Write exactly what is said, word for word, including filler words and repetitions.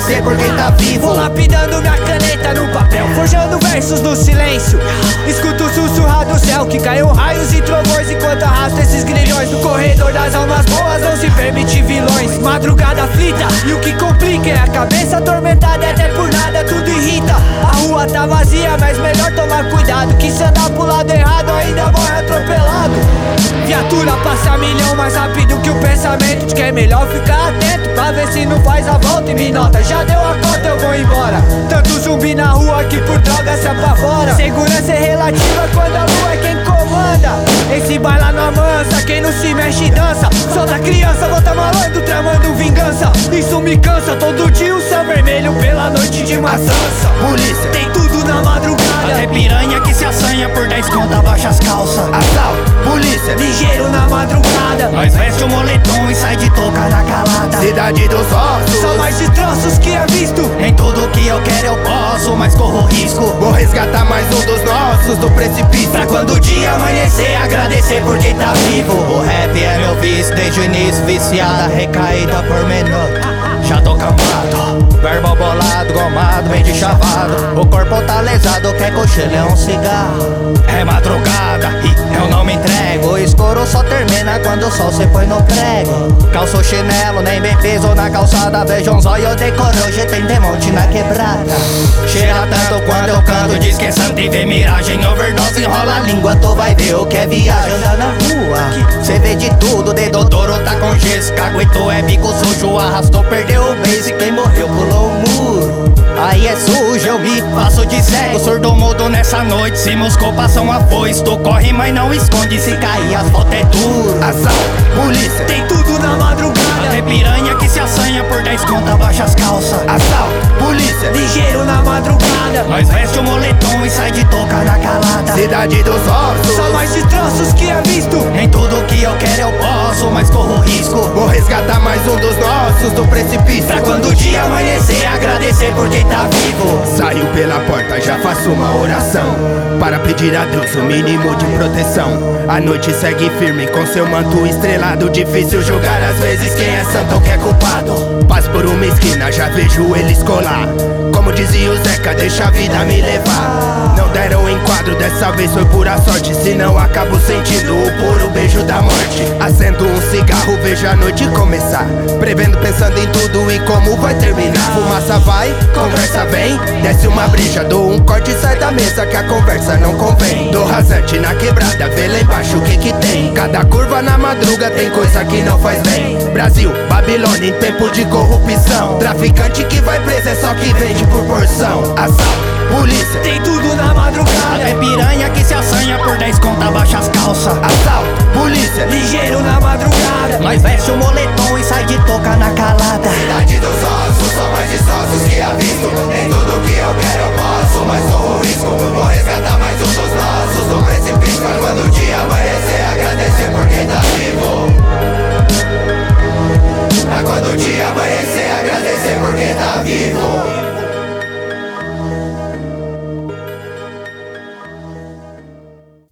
agradecer por quem tá vivo. Vou lapidando minha caneta no papel, forjando versos no silêncio. Escuto o sussurrar do céu, que caiu raios e trovões, enquanto arrasto esses grilhões. No corredor das almas boas não se permite vilões. Madrugada aflita, e o que complica é a cabeça atormentada, e até por nada tudo irrita. A rua tá vazia, mas melhor tomar cuidado, que se andar pro lado errado ainda morre atropelado. Viatura passa milhão mais rápido que o pensamento, de que é melhor ficar atento pra ver se não faz a volta e me nota. Já deu a conta, eu vou embora. Tanto zumbi na rua que por droga se apavora. Segurança é relativa quando a lua é quem comanda. Esse baila na mansa, quem não se mexe dança. Sou da criança, volta malandro, tramando vingança. Isso me cansa, todo dia o céu vermelho pela noite de maçança. Polícia, tem tudo na madrugada. Até piranha que se assanha por dez conta baixa as calças. Assalto, polícia, ligeiro na madrugada. Nós veste o moletom e sai de toca na calada. Cidade dos ossos, são mais destroços que é visto. Nem tudo que eu quero eu posso, mas corro risco. Vou resgatar mais um dos nossos do precipício. Pra quando o dia amanhecer, agradecer por quem tá vivo. O rap é meu vício desde o início, viciada, recaída por minuto. Já tô camado, verbo bolado, gomado, bem de chavado. O corpo tá lesado, quer cochilo é um cigarro. É madrugada e eu não me entrego. O escuro só termina quando o sol se põe no prego. Calço chinelo, nem bem peso na calçada. Vejo um zóio, decoro, hoje tem demonte na quebrada. Cheira tanto quando eu canto, diz que é santo e vê miragem. Overdose, enrola a língua, tu vai ver o que é viagem. Anda na rua, cê vê de tudo, dedo duro tá com gesso. Caguetou é bico sujo, arrastou, perdeu o beijo. Quem morreu pulou o muro. Aí é sujo, eu me faço de cego. Surdo mudo nessa noite, se moscou passam a foice. Tu corre, mas não esconde, se cair as fotos é duro. Assalto, polícia, tem tudo na madrugada. Até piranha que se assanha por dez conta baixa as calças. Assalto, polícia, ligeiro na madrugada. Nós veste o moletom e sai de toca na calada. Cidade dos ossos, são mais destroços que é visto. Nem tudo que eu quero eu posso, mas corro risco. Vou resgatar mais um dos nossos do precipício. Pra quando o dia amanhecer, agradecer por quem tá vivo. Saiu pela porta, já faço uma oração para pedir a Deus o mínimo de proteção. A noite segue firme com seu manto estrelado. Difícil julgar às vezes quem é santo ou quem é culpado. Paz por uma esquina, já vejo eles colar. Como dizia o Zeca, deixa a vida me levar. Não deram enquadro, dessa vez foi pura sorte. Senão acabo sentindo o puro beijo da morte. Acendo um cigarro, vejo a noite começar, prevendo, pensando em tudo e como vai terminar. Fumaça vai, conversa vem, desce uma breja, dou um corte e sai da mesa que a conversa não convém. Dou rasante na quebrada, vê lá embaixo o que que tem. Cada curva na madruga tem coisa que não faz bem. Brasil, Babilônia em tempo de corrupção. Traficante que vai preso é só que vende por porção. Assalto, polícia, tem tudo na madrugada. Até piranha que se assanha por dez conta baixa as calças. Assalto, polícia, ligeiro na madrugada. Nós veste o moletom e sai de toca na calada. Cidade dos ossos, são mais destroços que avisto. Nem tudo que eu quero eu posso, mas corro risco. Vou resgatar mais um dos nossos do precipício.